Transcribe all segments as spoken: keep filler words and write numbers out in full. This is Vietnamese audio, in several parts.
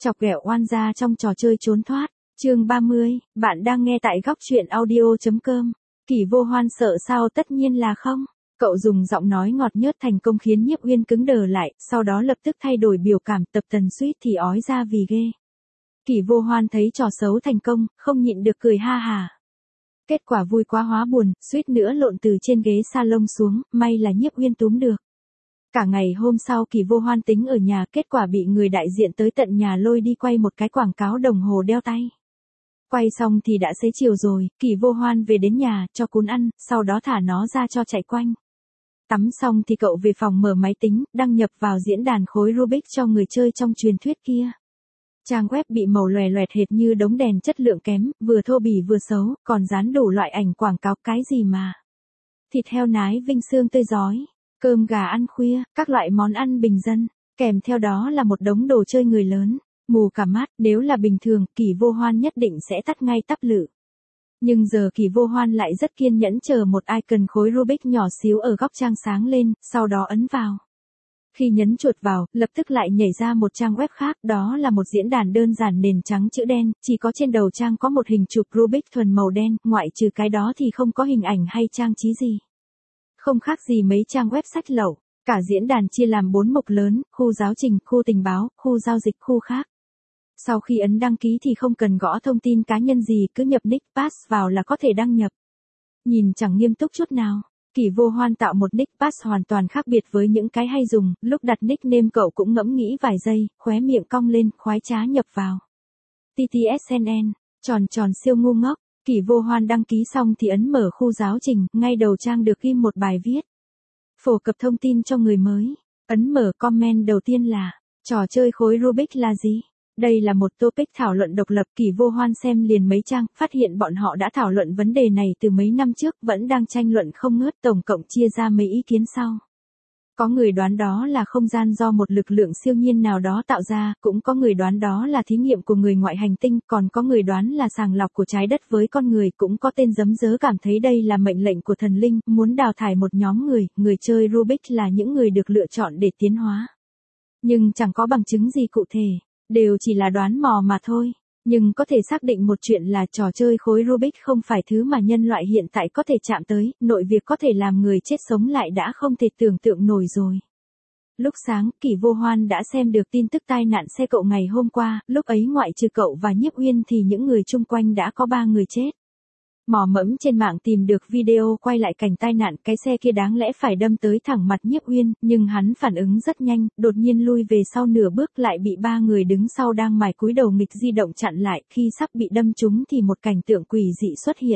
Chọc ghẹo oan gia trong trò chơi trốn thoát. Chương ba mươi, bạn đang nghe tại góc truyện audio.com. Kỷ Vô Hoan sợ sao? Tất nhiên là không. Cậu dùng giọng nói ngọt nhớt thành công khiến Nhiếp Uyên cứng đờ lại, sau đó lập tức thay đổi biểu cảm, Tập Tần suýt thì ói ra vì ghê. Kỷ Vô Hoan thấy trò xấu thành công, không nhịn được cười ha hà. Kết quả vui quá hóa buồn, suýt nữa lộn từ trên ghế salon xuống, may là Nhiếp Uyên túm được. Cả ngày hôm sau Kỷ Vô Hoan tính ở nhà, kết quả bị người đại diện tới tận nhà lôi đi quay một cái quảng cáo đồng hồ đeo tay. Quay xong thì đã xế chiều rồi, Kỷ Vô Hoan về đến nhà, cho cún ăn, sau đó thả nó ra cho chạy quanh. Tắm xong thì cậu về phòng mở máy tính, đăng nhập vào diễn đàn khối Rubik cho người chơi trong truyền thuyết kia. Trang web bị màu lòe loẹt hệt như đống đèn chất lượng kém, vừa thô bỉ vừa xấu, còn dán đủ loại ảnh quảng cáo cái gì mà. Thịt heo nái vinh xương tươi rói, cơm gà ăn khuya, các loại món ăn bình dân, kèm theo đó là một đống đồ chơi người lớn, mù cả mắt, nếu là bình thường, Kỷ Vô Hoan nhất định sẽ tắt ngay tắp lự. Nhưng giờ Kỷ Vô Hoan lại rất kiên nhẫn chờ một icon khối Rubik nhỏ xíu ở góc trang sáng lên, sau đó ấn vào. Khi nhấn chuột vào, lập tức lại nhảy ra một trang web khác, đó là một diễn đàn đơn giản nền trắng chữ đen, chỉ có trên đầu trang có một hình chụp Rubik thuần màu đen, ngoại trừ cái đó thì không có hình ảnh hay trang trí gì. Không khác gì mấy trang web sách lậu, cả diễn đàn chia làm bốn mục lớn, khu giáo trình, khu tình báo, khu giao dịch, khu khác. Sau khi ấn đăng ký thì không cần gõ thông tin cá nhân gì, cứ nhập nick pass vào là có thể đăng nhập. Nhìn chẳng nghiêm túc chút nào. Kỷ Vô Hoan tạo một nick pass hoàn toàn khác biệt với những cái hay dùng, lúc đặt nickname cậu cũng ngẫm nghĩ vài giây, khóe miệng cong lên, khoái trá nhập vào. tê tê ét en en, tròn tròn siêu ngu ngốc. Kỷ Vô Hoan đăng ký xong thì ấn mở khu giáo trình, ngay đầu trang được ghi một bài viết. Phổ cập thông tin cho người mới. Ấn mở comment đầu tiên là, trò chơi khối Rubik là gì? Đây là một topic thảo luận độc lập. Kỷ Vô Hoan xem liền mấy trang, phát hiện bọn họ đã thảo luận vấn đề này từ mấy năm trước, vẫn đang tranh luận không ngớt, tổng cộng chia ra mấy ý kiến sau. Có người đoán đó là không gian do một lực lượng siêu nhiên nào đó tạo ra, cũng có người đoán đó là thí nghiệm của người ngoại hành tinh, còn có người đoán là sàng lọc của trái đất với con người, cũng có tên giấm dớ cảm thấy đây là mệnh lệnh của thần linh, muốn đào thải một nhóm người, người chơi Rubik là những người được lựa chọn để tiến hóa. Nhưng chẳng có bằng chứng gì cụ thể, đều chỉ là đoán mò mà thôi. Nhưng có thể xác định một chuyện là trò chơi khối Rubik không phải thứ mà nhân loại hiện tại có thể chạm tới, nội việc có thể làm người chết sống lại đã không thể tưởng tượng nổi rồi. Lúc sáng, Kỷ Vô Hoan đã xem được tin tức tai nạn xe cộ ngày hôm qua, lúc ấy ngoại trừ cậu và Nhiếp Uyên thì những người chung quanh đã có ba người chết. Mò mẫm trên mạng tìm được video quay lại cảnh tai nạn, cái xe kia đáng lẽ phải đâm tới thẳng mặt Nhiếp Uyên, nhưng hắn phản ứng rất nhanh, đột nhiên lui về sau nửa bước lại bị ba người đứng sau đang mải cúi đầu nghịch di động chặn lại, khi sắp bị đâm trúng thì một cảnh tượng quỷ dị xuất hiện.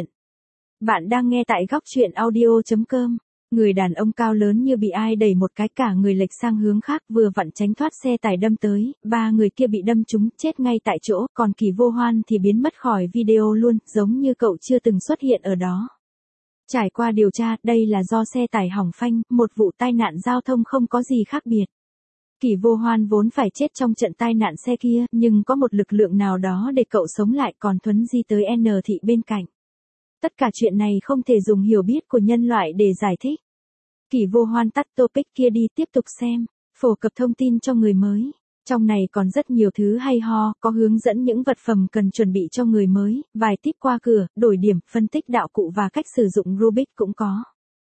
Bạn đang nghe tại góc truyện audio.com. Người đàn ông cao lớn như bị ai đẩy một cái, cả người lệch sang hướng khác, vừa vặn tránh thoát xe tải đâm tới, ba người kia bị đâm trúng, chết ngay tại chỗ, còn Kỷ Vô Hoan thì biến mất khỏi video luôn, giống như cậu chưa từng xuất hiện ở đó. Trải qua điều tra, đây là do xe tải hỏng phanh, một vụ tai nạn giao thông không có gì khác biệt. Kỷ Vô Hoan vốn phải chết trong trận tai nạn xe kia, nhưng có một lực lượng nào đó để cậu sống lại, còn thuấn di tới N thị bên cạnh. Tất cả chuyện này không thể dùng hiểu biết của nhân loại để giải thích. Kỷ Vô Hoan tắt topic kia đi, tiếp tục xem. Phổ cập thông tin cho người mới. Trong này còn rất nhiều thứ hay ho, có hướng dẫn những vật phẩm cần chuẩn bị cho người mới, vài tip qua cửa, đổi điểm, phân tích đạo cụ và cách sử dụng Rubik cũng có.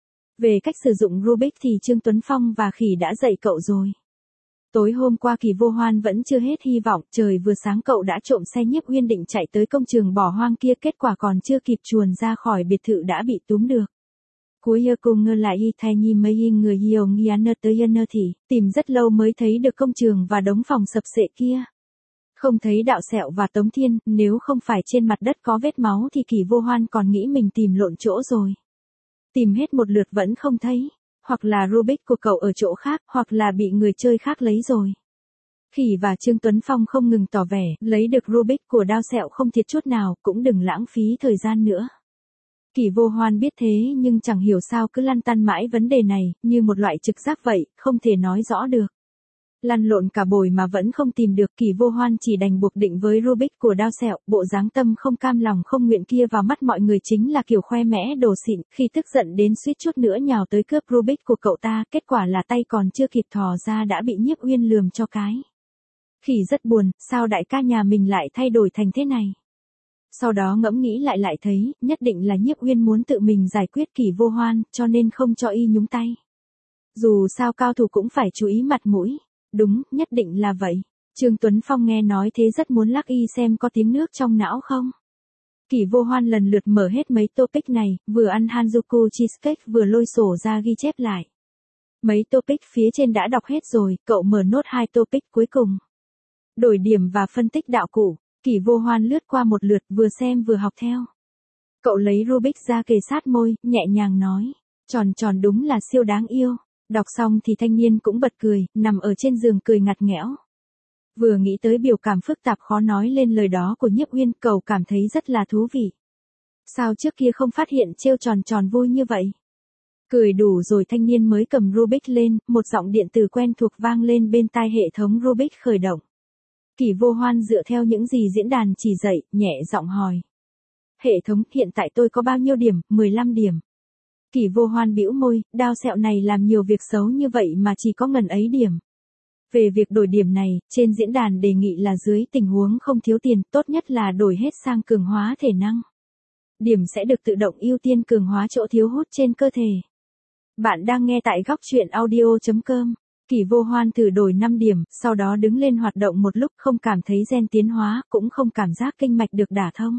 Về cách sử dụng Rubik thì Trương Tuấn Phong và Khỉ đã dạy cậu rồi. Tối hôm qua Kỷ Vô Hoan vẫn chưa hết hy vọng, trời vừa sáng cậu đã trộm xe Nhiếp Uyên định chạy tới công trường bỏ hoang kia, kết quả còn chưa kịp chuồn ra khỏi biệt thự đã bị túm được. Cuối giờ cùng ngơ lại y thay nhi mấy y người hiểu nghi ăn tới yên thì, tìm rất lâu mới thấy được công trường và đống phòng sập sệ kia. Không thấy Đạo Sẹo và Tống Thiên, nếu không phải trên mặt đất có vết máu thì Kỷ Vô Hoan còn nghĩ mình tìm lộn chỗ rồi. Tìm hết một lượt vẫn không thấy. Hoặc là Rubik của cậu ở chỗ khác, hoặc là bị người chơi khác lấy rồi. Khỉ và Trương Tuấn Phong không ngừng tỏ vẻ, lấy được Rubik của Đao Sẹo không thiệt chút nào, cũng đừng lãng phí thời gian nữa. Kỷ Vô Hoan biết thế nhưng chẳng hiểu sao cứ lăn tăn mãi vấn đề này, như một loại trực giác vậy, không thể nói rõ được. Lăn lộn cả buổi mà vẫn không tìm được, Kỷ Vô Hoan chỉ đành buộc định với Rubik của Đao Sẹo, bộ dáng tâm không cam lòng không nguyện kia vào mắt mọi người chính là kiểu khoe mẽ đồ xịn, khi tức giận đến suýt chút nữa nhào tới cướp Rubik của cậu ta, kết quả là tay còn chưa kịp thò ra đã bị Nhiếp Uyên lườm cho cái. Khỉ rất buồn, sao đại ca nhà mình lại thay đổi thành thế này? Sau đó ngẫm nghĩ lại lại thấy, nhất định là Nhiếp Uyên muốn tự mình giải quyết Kỷ Vô Hoan, cho nên không cho y nhúng tay. Dù sao cao thủ cũng phải chú ý mặt mũi. Đúng, nhất định là vậy. Trương Tuấn Phong nghe nói thế rất muốn lắc y xem có tiếng nước trong não không. Kỷ Vô Hoan lần lượt mở hết mấy topic này, vừa ăn Hanjuku cheesecake vừa lôi sổ ra ghi chép lại. Mấy topic phía trên đã đọc hết rồi, cậu mở nốt hai topic cuối cùng. Đổi điểm và phân tích đạo cụ. Kỷ Vô Hoan lướt qua một lượt vừa xem vừa học theo. Cậu lấy Rubik ra kề sát môi, nhẹ nhàng nói. Tròn tròn đúng là siêu đáng yêu. Đọc xong thì thanh niên cũng bật cười, nằm ở trên giường cười ngặt nghẽo. Vừa nghĩ tới biểu cảm phức tạp khó nói lên lời đó của Nhiếp Uyên, cậu cảm thấy rất là thú vị. Sao trước kia không phát hiện trêu tròn tròn vui như vậy? Cười đủ rồi thanh niên mới cầm Rubik lên, một giọng điện tử quen thuộc vang lên bên tai hệ thống Rubik khởi động. Kỷ Vô Hoan dựa theo những gì diễn đàn chỉ dạy, nhẹ giọng hỏi. Hệ thống, hiện tại tôi có bao nhiêu điểm? mười lăm điểm. Kỷ Vô Hoan bĩu môi, đao sẹo này làm nhiều việc xấu như vậy mà chỉ có ngần ấy điểm. Về việc đổi điểm này, trên diễn đàn đề nghị là dưới tình huống không thiếu tiền, tốt nhất là đổi hết sang cường hóa thể năng. Điểm sẽ được tự động ưu tiên cường hóa chỗ thiếu hút trên cơ thể. Bạn đang nghe tại góc truyện audio chấm com. Kỷ Vô Hoan thử đổi năm điểm, sau đó đứng lên hoạt động một lúc không cảm thấy gen tiến hóa, cũng không cảm giác kinh mạch được đả thông.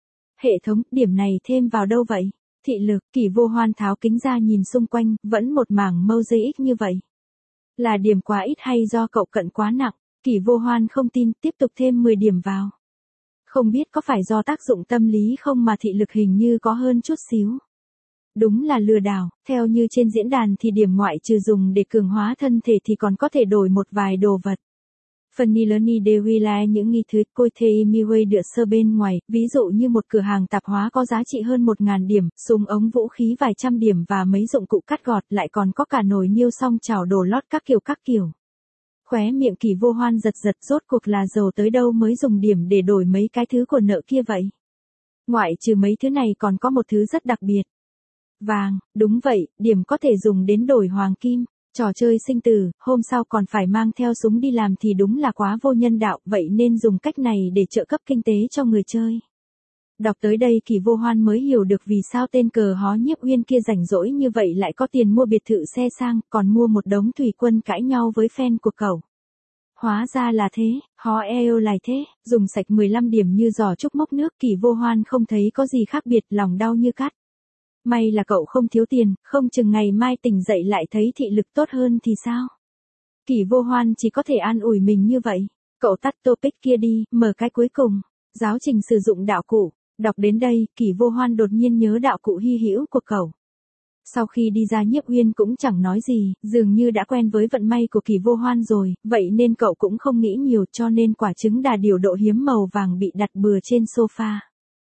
Hệ thống, điểm này thêm vào đâu vậy? Thị lực, Kỷ Vô Hoan tháo kính ra nhìn xung quanh, vẫn một mảng mosaic như vậy. Là điểm quá ít hay do cậu cận quá nặng? Kỷ Vô Hoan không tin, tiếp tục thêm mười điểm vào. Không biết có phải do tác dụng tâm lý không mà thị lực hình như có hơn chút xíu. Đúng là lừa đảo, theo như trên diễn đàn thì điểm ngoại trừ dùng để cường hóa thân thể thì còn có thể đổi một vài đồ vật. Phần ni lớn ni đều ghi là những nghi thứ côi thê miway được sơ bên ngoài, ví dụ như một cửa hàng tạp hóa có giá trị hơn một nghìn điểm, súng ống vũ khí vài trăm điểm và mấy dụng cụ cắt gọt, lại còn có cả nồi niêu song chảo đồ lót các kiểu các kiểu. Khóe miệng Kỷ Vô Hoan giật giật, rốt cuộc là giàu tới đâu mới dùng điểm để đổi mấy cái thứ của nợ kia vậy. Ngoại trừ mấy thứ này còn có một thứ rất đặc biệt. Vàng, đúng vậy, điểm có thể dùng đến đổi hoàng kim. Trò chơi sinh tử, hôm sau còn phải mang theo súng đi làm thì đúng là quá vô nhân đạo, vậy nên dùng cách này để trợ cấp kinh tế cho người chơi. Đọc tới đây Kỷ Vô Hoan mới hiểu được vì sao tên cờ hó Nhiếp Uyên kia rảnh rỗi như vậy lại có tiền mua biệt thự xe sang, còn mua một đống thủy quân cãi nhau với fan của cậu. Hóa ra là thế, hó eo lại thế, dùng sạch mười lăm điểm như giò trúc mốc nước, Kỷ Vô Hoan không thấy có gì khác biệt, lòng đau như cắt. May là cậu không thiếu tiền, không chừng ngày mai tỉnh dậy lại thấy thị lực tốt hơn thì sao? Kỷ Vô Hoan chỉ có thể an ủi mình như vậy. Cậu tắt topic kia đi, mở cái cuối cùng. Giáo trình sử dụng đạo cụ. Đọc đến đây, Kỷ Vô Hoan đột nhiên nhớ đạo cụ hy hữu của cậu. Sau khi đi ra Nhiếp Uyên cũng chẳng nói gì, dường như đã quen với vận may của Kỷ Vô Hoan rồi, vậy nên cậu cũng không nghĩ nhiều, cho nên quả trứng đà điểu độ hiếm màu vàng bị đặt bừa trên sofa.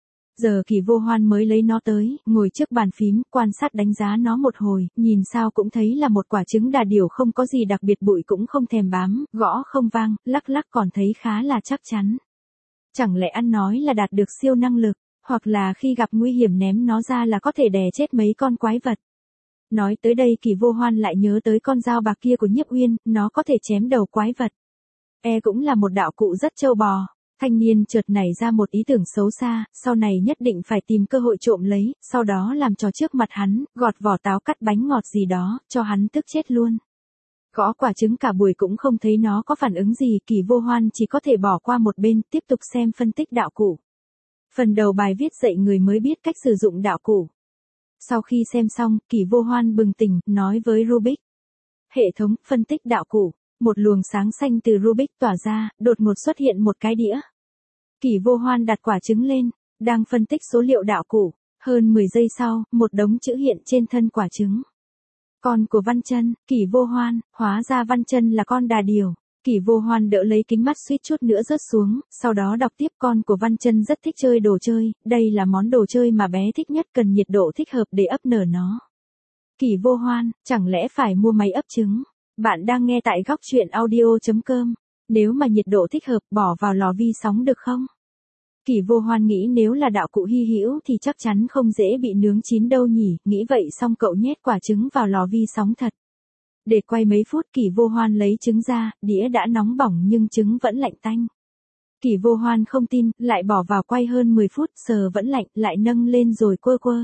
Giờ Kỷ Vô Hoan mới lấy nó tới, ngồi trước bàn phím, quan sát đánh giá nó một hồi, nhìn sao cũng thấy là một quả trứng đà điểu không có gì đặc biệt, bụi cũng không thèm bám, gõ không vang, lắc lắc còn thấy khá là chắc chắn. Chẳng lẽ ăn nói là đạt được siêu năng lực, hoặc là khi gặp nguy hiểm ném nó ra là có thể đè chết mấy con quái vật. Nói tới đây Kỷ Vô Hoan lại nhớ tới con dao bạc kia của Nhiếp Uyên, nó có thể chém đầu quái vật. E cũng là một đạo cụ rất trâu bò. Thanh niên chợt nảy ra một ý tưởng xấu xa, sau này nhất định phải tìm cơ hội trộm lấy, sau đó làm trò trước mặt hắn, gọt vỏ táo cắt bánh ngọt gì đó, cho hắn tức chết luôn. Gõ quả trứng cả buổi cũng không thấy nó có phản ứng gì, Kỷ Vô Hoan chỉ có thể bỏ qua một bên, tiếp tục xem phân tích đạo cụ. Phần đầu bài viết dạy người mới biết cách sử dụng đạo cụ. Sau khi xem xong, Kỷ Vô Hoan bừng tỉnh, nói với Rubik. Hệ thống, phân tích đạo cụ. Một luồng sáng xanh từ Rubik tỏa ra, đột ngột xuất hiện một cái đĩa. Kỷ Vô Hoan đặt quả trứng lên, đang phân tích số liệu đạo cụ. Hơn mười giây sau, một đống chữ hiện trên thân quả trứng. Con của Văn Chân, Kỷ Vô Hoan, hóa ra Văn Chân là con đà điểu. Kỷ Vô Hoan đỡ lấy kính mắt suýt chút nữa rớt xuống, sau đó đọc tiếp con của Văn Chân rất thích chơi đồ chơi, đây là món đồ chơi mà bé thích nhất, cần nhiệt độ thích hợp để ấp nở nó. Kỷ Vô Hoan, chẳng lẽ phải mua máy ấp trứng? Bạn đang nghe tại góc truyện audio chấm com. Nếu mà nhiệt độ thích hợp bỏ vào lò vi sóng được không? Kỷ Vô Hoan nghĩ nếu là đạo cụ hy hữu thì chắc chắn không dễ bị nướng chín đâu nhỉ, nghĩ vậy xong cậu nhét quả trứng vào lò vi sóng thật. Để quay mấy phút Kỷ Vô Hoan lấy trứng ra, đĩa đã nóng bỏng nhưng trứng vẫn lạnh tanh. Kỷ Vô Hoan không tin, lại bỏ vào quay hơn mười phút, sờ vẫn lạnh, lại nâng lên rồi quơ quơ.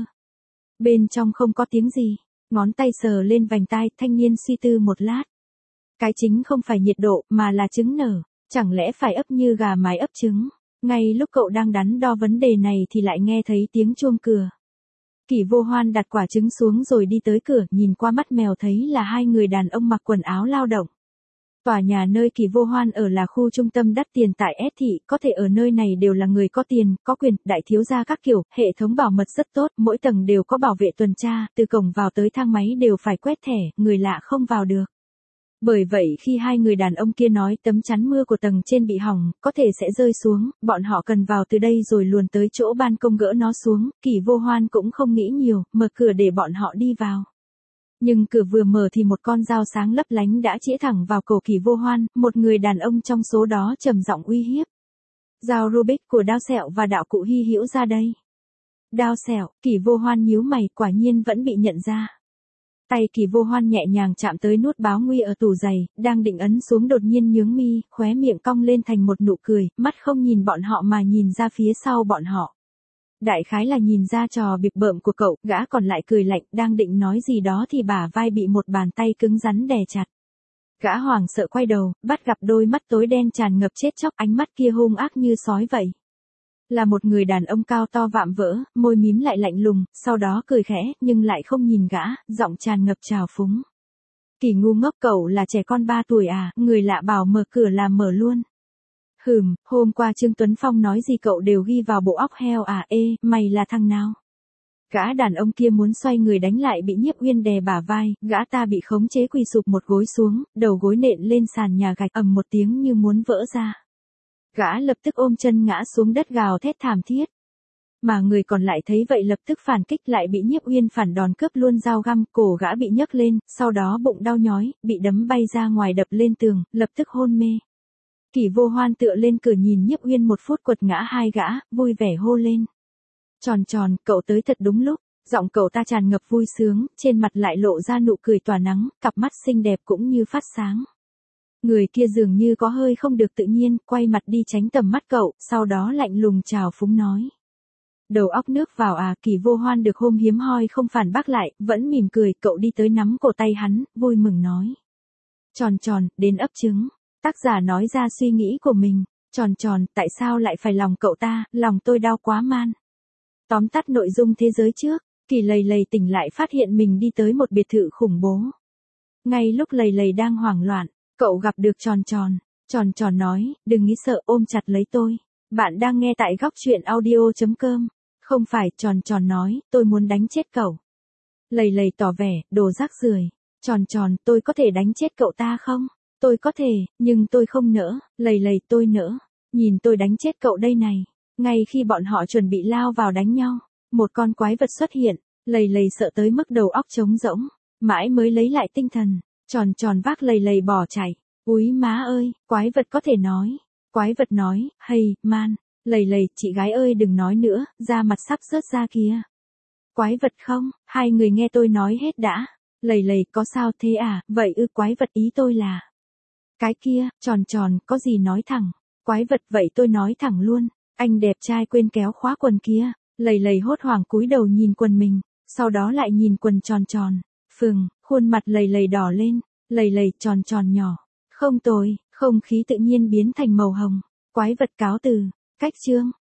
Bên trong không có tiếng gì, ngón tay sờ lên vành tai, thanh niên suy tư một lát. Cái chính không phải nhiệt độ, mà là trứng nở, chẳng lẽ phải ấp như gà mái ấp trứng. Ngay lúc cậu đang đắn đo vấn đề này thì lại nghe thấy tiếng chuông cửa. Kỷ Vô Hoan đặt quả trứng xuống rồi đi tới cửa, nhìn qua mắt mèo thấy là hai người đàn ông mặc quần áo lao động. Tòa nhà nơi Kỷ Vô Hoan ở là khu trung tâm đắt tiền tại S thị, có thể ở nơi này đều là người có tiền, có quyền, đại thiếu gia các kiểu, hệ thống bảo mật rất tốt, mỗi tầng đều có bảo vệ tuần tra, từ cổng vào tới thang máy đều phải quét thẻ, người lạ không vào được. Bởi vậy khi hai người đàn ông kia nói tấm chắn mưa của tầng trên bị hỏng, có thể sẽ rơi xuống, bọn họ cần vào từ đây rồi luồn tới chỗ ban công gỡ nó xuống, Kỷ Vô Hoan cũng không nghĩ nhiều, mở cửa để bọn họ đi vào. Nhưng cửa vừa mở thì một con dao sáng lấp lánh đã chĩa thẳng vào cổ Kỷ Vô Hoan, một người đàn ông trong số đó trầm giọng uy hiếp. Dao Rubik của Đao Sẹo và đạo cụ hy hữu ra đây. Đao Sẹo, Kỷ Vô Hoan nhíu mày, quả nhiên vẫn bị nhận ra. Tay Kỷ Vô Hoan nhẹ nhàng chạm tới nút báo nguy ở tủ giày, đang định ấn xuống đột nhiên nhướng mi, khóe miệng cong lên thành một nụ cười, mắt không nhìn bọn họ mà nhìn ra phía sau bọn họ. Đại khái là nhìn ra trò bịp bợm của cậu, gã còn lại cười lạnh, đang định nói gì đó thì bả vai bị một bàn tay cứng rắn đè chặt. Gã hoảng sợ quay đầu, bắt gặp đôi mắt tối đen tràn ngập chết chóc, ánh mắt kia hung ác như sói vậy. Là một người đàn ông cao to vạm vỡ, môi mím lại lạnh lùng, sau đó cười khẽ, nhưng lại không nhìn gã, giọng tràn ngập trào phúng. Kỷ ngu ngốc, cậu là trẻ con ba tuổi à, người lạ bảo mở cửa là mở luôn. Hừm, hôm qua Trương Tuấn Phong nói gì cậu đều ghi vào bộ óc heo à, ê, mày là thằng nào? Gã đàn ông kia muốn xoay người đánh lại bị Nhiếp Uyên đè bả vai, gã ta bị khống chế quỳ sụp một gối xuống, đầu gối nện lên sàn nhà gạch, ầm một tiếng như muốn vỡ ra. Gã lập tức ôm chân ngã xuống đất gào thét thảm thiết. Mà người còn lại thấy vậy lập tức phản kích, lại bị Nhiếp Uyên phản đòn cướp luôn dao găm, cổ gã bị nhấc lên, sau đó bụng đau nhói, bị đấm bay ra ngoài đập lên tường, lập tức hôn mê. Kỷ Vô Hoan tựa lên cửa nhìn Nhiếp Uyên một phút quật ngã hai gã, vui vẻ hô lên. Tròn tròn, cậu tới thật đúng lúc, giọng cậu ta tràn ngập vui sướng, trên mặt lại lộ ra nụ cười tỏa nắng, cặp mắt xinh đẹp cũng như phát sáng. Người kia dường như có hơi không được tự nhiên, quay mặt đi tránh tầm mắt cậu, sau đó lạnh lùng chào phúng nói. Đầu óc nước vào à, Kỷ Vô Hoan được hôm hiếm hoi không phản bác lại, vẫn mỉm cười, cậu đi tới nắm cổ tay hắn, vui mừng nói. Tròn tròn, đến ấp trứng. Tác giả nói ra suy nghĩ của mình, tròn tròn, tại sao lại phải lòng cậu ta, lòng tôi đau quá man. Tóm tắt nội dung thế giới trước, Kỳ lầy lầy tỉnh lại phát hiện mình đi tới một biệt thự khủng bố. Ngay lúc lầy lầy đang hoảng loạn, cậu gặp được tròn tròn, tròn tròn nói, đừng nghĩ sợ, ôm chặt lấy tôi. Bạn đang nghe tại góc truyện audio chấm com. Không phải, tròn tròn nói, tôi muốn đánh chết cậu. Lầy lầy tỏ vẻ, đồ rác rưởi. Tròn tròn, tôi có thể đánh chết cậu ta không? Tôi có thể, nhưng tôi không nỡ. Lầy lầy, tôi nỡ. Nhìn tôi đánh chết cậu đây này. Ngay khi bọn họ chuẩn bị lao vào đánh nhau, một con quái vật xuất hiện. Lầy lầy sợ tới mức đầu óc trống rỗng, mãi mới lấy lại tinh thần. Tròn tròn vác lầy lầy bỏ chạy. Úi má ơi, quái vật có thể nói. Quái vật nói, hey, man. Lầy lầy, chị gái ơi đừng nói nữa, da mặt sắp rớt ra kìa. Quái vật không, hai người nghe tôi nói hết đã. Lầy lầy, có sao thế à, vậy ư, quái vật ý tôi là. Cái kia, tròn tròn, có gì nói thẳng. Quái vật, vậy tôi nói thẳng luôn. Anh đẹp trai quên kéo khóa quần kia. Lầy lầy hốt hoảng cúi đầu nhìn quần mình, sau đó lại nhìn quần tròn tròn. Phừng, khuôn mặt lầy lầy đỏ lên. Lầy lầy, tròn tròn nhỏ. Không tồi, không khí tự nhiên biến thành màu hồng. Quái vật cáo từ. Cách chương.